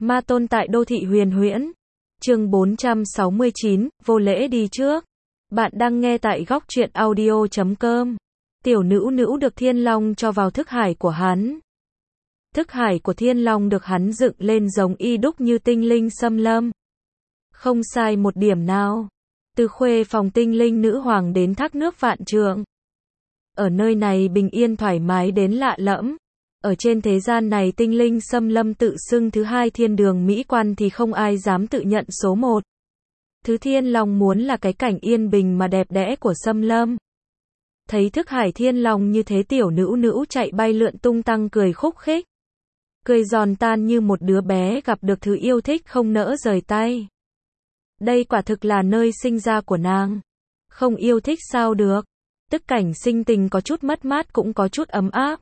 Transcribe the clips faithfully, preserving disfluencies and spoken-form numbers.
Ma tôn tại đô thị huyền huyễn. Chương bốn trăm sáu mươi chín, vô lễ đi trước. Bạn đang nghe tại góc truyện audio chấm com. Tiểu Nữu Nữu được Thiên Long cho vào thức hải của hắn. Thức hải của Thiên Long được hắn dựng lên giống y đúc như tinh linh xâm lâm. Không sai một điểm nào. Từ khuê phòng tinh linh nữ hoàng đến thác nước vạn trượng. Ở nơi này bình yên thoải mái đến lạ lẫm. Ở trên thế gian này tinh linh xâm lâm tự xưng thứ hai thiên đường mỹ quan thì không ai dám tự nhận số một. Thứ Thiên Long muốn là cái cảnh yên bình mà đẹp đẽ của xâm lâm. Thấy thức hải Thiên Long như thế Tiểu Nữu Nữu chạy bay lượn tung tăng cười khúc khích. Cười giòn tan như một đứa bé gặp được thứ yêu thích không nỡ rời tay. Đây quả thực là nơi sinh ra của nàng. Không yêu thích sao được. Tức cảnh sinh tình có chút mất mát cũng có chút ấm áp.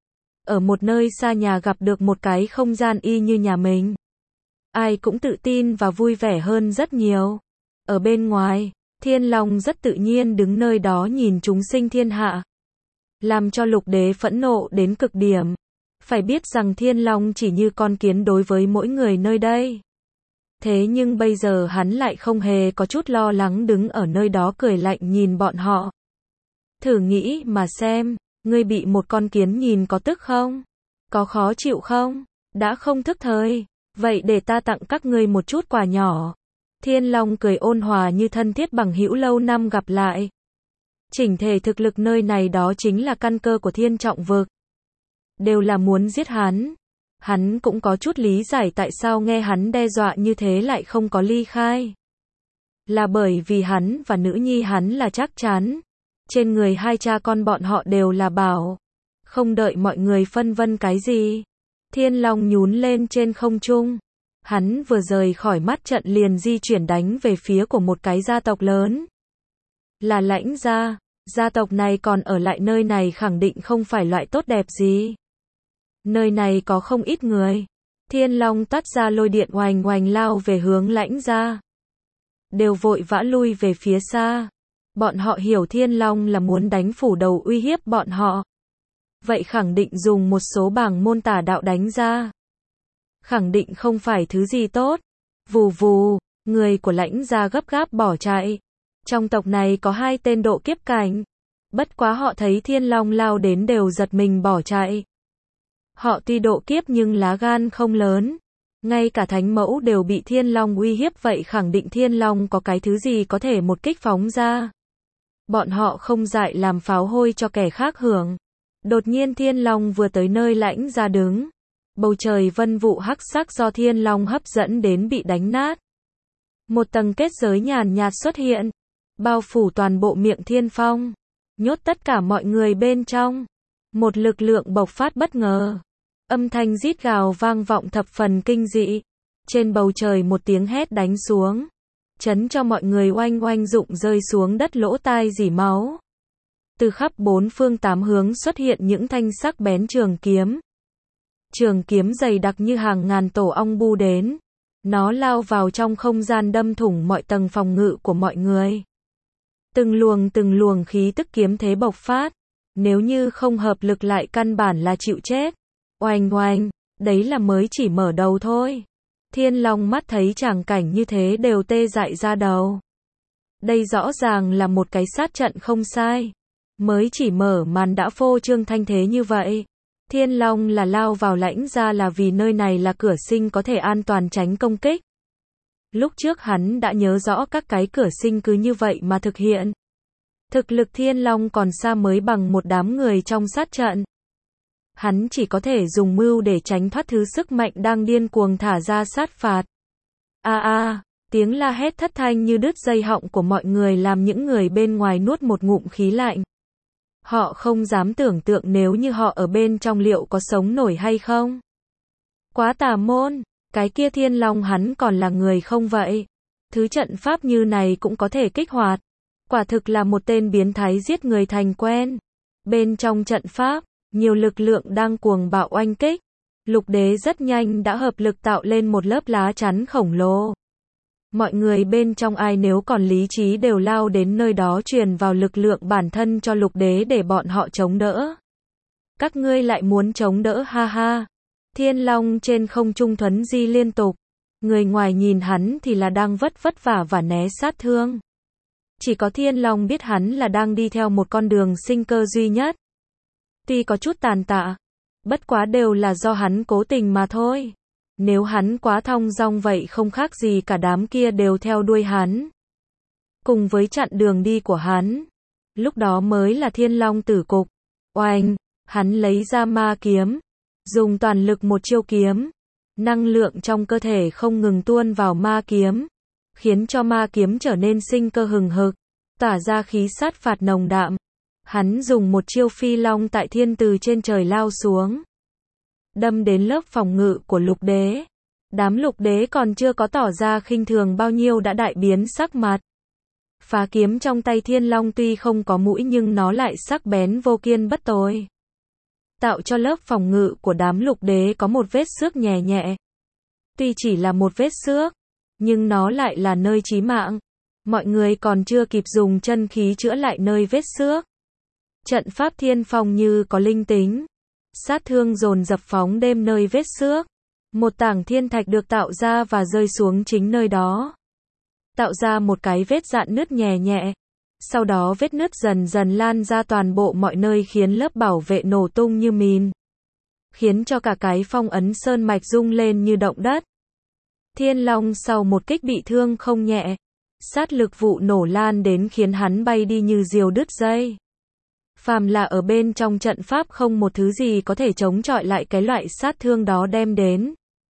Ở một nơi xa nhà gặp được một cái không gian y như nhà mình. Ai cũng tự tin và vui vẻ hơn rất nhiều. Ở bên ngoài, Thiên Long rất tự nhiên đứng nơi đó nhìn chúng sinh thiên hạ. Làm cho Lục Đế phẫn nộ đến cực điểm. Phải biết rằng Thiên Long chỉ như con kiến đối với mỗi người nơi đây. Thế nhưng bây giờ hắn lại không hề có chút lo lắng đứng ở nơi đó cười lạnh nhìn bọn họ. Thử nghĩ mà xem, ngươi bị một con kiến nhìn có tức không? Có khó chịu không? Đã không thức thời, vậy để ta tặng các ngươi một chút quà nhỏ. Thiên Long cười ôn hòa như thân thiết bằng hữu lâu năm gặp lại. Chỉnh thể thực lực nơi này đó chính là căn cơ của Thiên Trọng Vực. Đều là muốn giết hắn. Hắn cũng có chút lý giải tại sao nghe hắn đe dọa như thế lại không có ly khai. Là bởi vì hắn và nữ nhi hắn là chắc chắn. Trên người hai cha con bọn họ đều là bảo. Không đợi mọi người phân vân cái gì. Thiên Long nhún lên trên không trung. Hắn vừa rời khỏi mắt trận liền di chuyển đánh về phía của một cái gia tộc lớn. Là Lãnh gia. Gia tộc này còn ở lại nơi này khẳng định không phải loại tốt đẹp gì. Nơi này có không ít người. Thiên Long tắt ra lôi điện oành oành lao về hướng Lãnh gia. Đều vội vã lui về phía xa. Bọn họ hiểu Thiên Long là muốn đánh phủ đầu uy hiếp bọn họ. Vậy khẳng định dùng một số bảng môn tà đạo đánh ra. Khẳng định không phải thứ gì tốt. Vù vù, người của Lãnh gia gấp gáp bỏ chạy. Trong tộc này có hai tên độ kiếp cảnh. Bất quá họ thấy Thiên Long lao đến đều giật mình bỏ chạy. Họ tuy độ kiếp nhưng lá gan không lớn. Ngay cả thánh mẫu đều bị Thiên Long uy hiếp vậy khẳng định Thiên Long có cái thứ gì có thể một kích phóng ra. Bọn họ không dại làm pháo hôi cho kẻ khác hưởng. Đột nhiên Thiên Long vừa tới nơi Lãnh gia đứng. Bầu trời vân vụ hắc sắc do Thiên Long hấp dẫn đến bị đánh nát. Một tầng kết giới nhàn nhạt xuất hiện. Bao phủ toàn bộ miệng Thiên Phong. Nhốt tất cả mọi người bên trong. Một lực lượng bộc phát bất ngờ. Âm thanh rít gào vang vọng thập phần kinh dị. Trên bầu trời một tiếng hét đánh xuống. Chấn cho mọi người oanh oanh rụng rơi xuống đất lỗ tai rỉ máu. Từ khắp bốn phương tám hướng xuất hiện những thanh sắc bén trường kiếm. Trường kiếm dày đặc như hàng ngàn tổ ong bu đến. Nó lao vào trong không gian đâm thủng mọi tầng phòng ngự của mọi người. Từng luồng từng luồng khí tức kiếm thế bộc phát. Nếu như không hợp lực lại căn bản là chịu chết. Oanh oanh, đấy là mới chỉ mở đầu thôi. Thiên Long mắt thấy tràng cảnh như thế đều tê dại ra đầu. Đây rõ ràng là một cái sát trận không sai. Mới chỉ mở màn đã phô trương thanh thế như vậy. Thiên Long là lao vào Lãnh gia là vì nơi này là cửa sinh có thể an toàn tránh công kích. Lúc trước hắn đã nhớ rõ các cái cửa sinh cứ như vậy mà thực hiện. Thực lực Thiên Long còn xa mới bằng một đám người trong sát trận. Hắn chỉ có thể dùng mưu để tránh thoát thứ sức mạnh đang điên cuồng thả ra sát phạt. A a, tiếng la hét thất thanh như đứt dây họng của mọi người làm những người bên ngoài nuốt một ngụm khí lạnh. Họ không dám tưởng tượng nếu như họ ở bên trong liệu có sống nổi hay không. Quá tà môn, cái kia Thiên Long hắn còn là người không vậy. Thứ trận pháp như này cũng có thể kích hoạt. Quả thực là một tên biến thái giết người thành quen. Bên trong trận pháp, nhiều lực lượng đang cuồng bạo oanh kích. Lục Đế rất nhanh đã hợp lực tạo lên một lớp lá chắn khổng lồ. Mọi người bên trong ai nếu còn lý trí đều lao đến nơi đó truyền vào lực lượng bản thân cho Lục Đế để bọn họ chống đỡ. Các ngươi lại muốn chống đỡ ha ha. Thiên Long trên không trung thuấn di liên tục. Người ngoài nhìn hắn thì là đang vất vất vả và né sát thương. Chỉ có Thiên Long biết hắn là đang đi theo một con đường sinh cơ duy nhất. Tuy có chút tàn tạ, bất quá đều là do hắn cố tình mà thôi. Nếu hắn quá thong dong vậy không khác gì cả đám kia đều theo đuôi hắn. Cùng với chặn đường đi của hắn. Lúc đó mới là Thiên Long tử cục. Oanh, hắn lấy ra ma kiếm. Dùng toàn lực một chiêu kiếm. Năng lượng trong cơ thể không ngừng tuôn vào ma kiếm. Khiến cho ma kiếm trở nên sinh cơ hừng hực. Tỏa ra khí sát phạt nồng đạm. Hắn dùng một chiêu phi long tại thiên từ trên trời lao xuống. Đâm đến lớp phòng ngự của lục đế. Đám lục đế còn chưa có tỏ ra khinh thường bao nhiêu đã đại biến sắc mặt. Phá kiếm trong tay Thiên Long tuy không có mũi nhưng nó lại sắc bén vô kiên bất tồi. Tạo cho lớp phòng ngự của đám lục đế có một vết xước nhẹ nhẹ. Tuy chỉ là một vết xước, nhưng nó lại là nơi chí mạng. Mọi người còn chưa kịp dùng chân khí chữa lại nơi vết xước. Trận pháp thiên phong như có linh tính. Sát thương dồn dập phóng đêm nơi vết xước. Một tảng thiên thạch được tạo ra và rơi xuống chính nơi đó. Tạo ra một cái vết rạn nứt nhẹ nhẹ. Sau đó vết nứt dần dần lan ra toàn bộ mọi nơi khiến lớp bảo vệ nổ tung như mìn. Khiến cho cả cái phong ấn sơn mạch rung lên như động đất. Thiên Long sau một kích bị thương không nhẹ. Sát lực vụ nổ lan đến khiến hắn bay đi như diều đứt dây. Phàm là ở bên trong trận pháp không một thứ gì có thể chống chọi lại cái loại sát thương đó đem đến.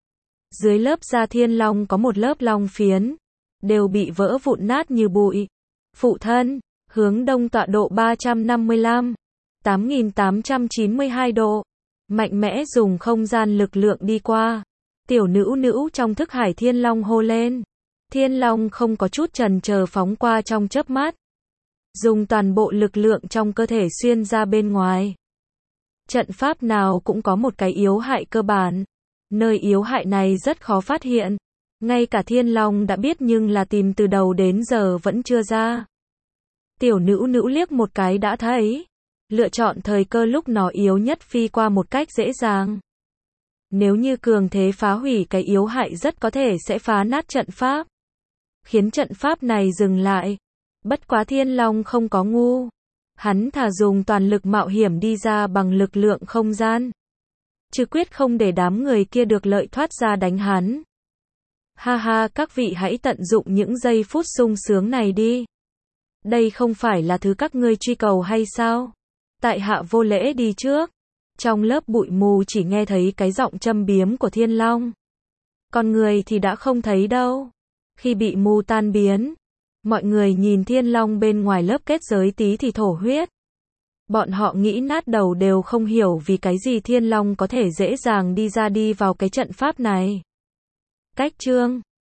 Dưới lớp da Thiên Long có một lớp long phiến. Đều bị vỡ vụn nát như bụi. Phụ thân, hướng đông tọa độ ba trăm năm mươi lăm, tám nghìn tám trăm chín mươi hai độ. Mạnh mẽ dùng không gian lực lượng đi qua. Tiểu nữ nữ trong thức hải Thiên Long hô lên. Thiên Long không có chút chần chờ phóng qua trong chớp mắt. Dùng toàn bộ lực lượng trong cơ thể xuyên ra bên ngoài. Trận pháp nào cũng có một cái yếu hại cơ bản. Nơi yếu hại này rất khó phát hiện. Ngay cả Thiên Long đã biết nhưng là tìm từ đầu đến giờ vẫn chưa ra. Tiểu nữ nữ liếc một cái đã thấy. Lựa chọn thời cơ lúc nó yếu nhất phi qua một cách dễ dàng. Nếu như cường thế phá hủy cái yếu hại rất có thể sẽ phá nát trận pháp. Khiến trận pháp này dừng lại. Bất quá Thiên Long không có ngu. Hắn thà dùng toàn lực mạo hiểm đi ra bằng lực lượng không gian. Chứ quyết không để đám người kia được lợi thoát ra đánh hắn. Ha ha, các vị hãy tận dụng những giây phút sung sướng này đi. Đây không phải là thứ các ngươi truy cầu hay sao? Tại hạ vô lễ đi trước. Trong lớp bụi mù chỉ nghe thấy cái giọng châm biếm của Thiên Long. Còn người thì đã không thấy đâu. Khi bị mù tan biến, mọi người nhìn Thiên Long bên ngoài lớp kết giới tí thì thổ huyết. Bọn họ nghĩ nát đầu đều không hiểu vì cái gì Thiên Long có thể dễ dàng đi ra đi vào cái trận pháp này. Cách chương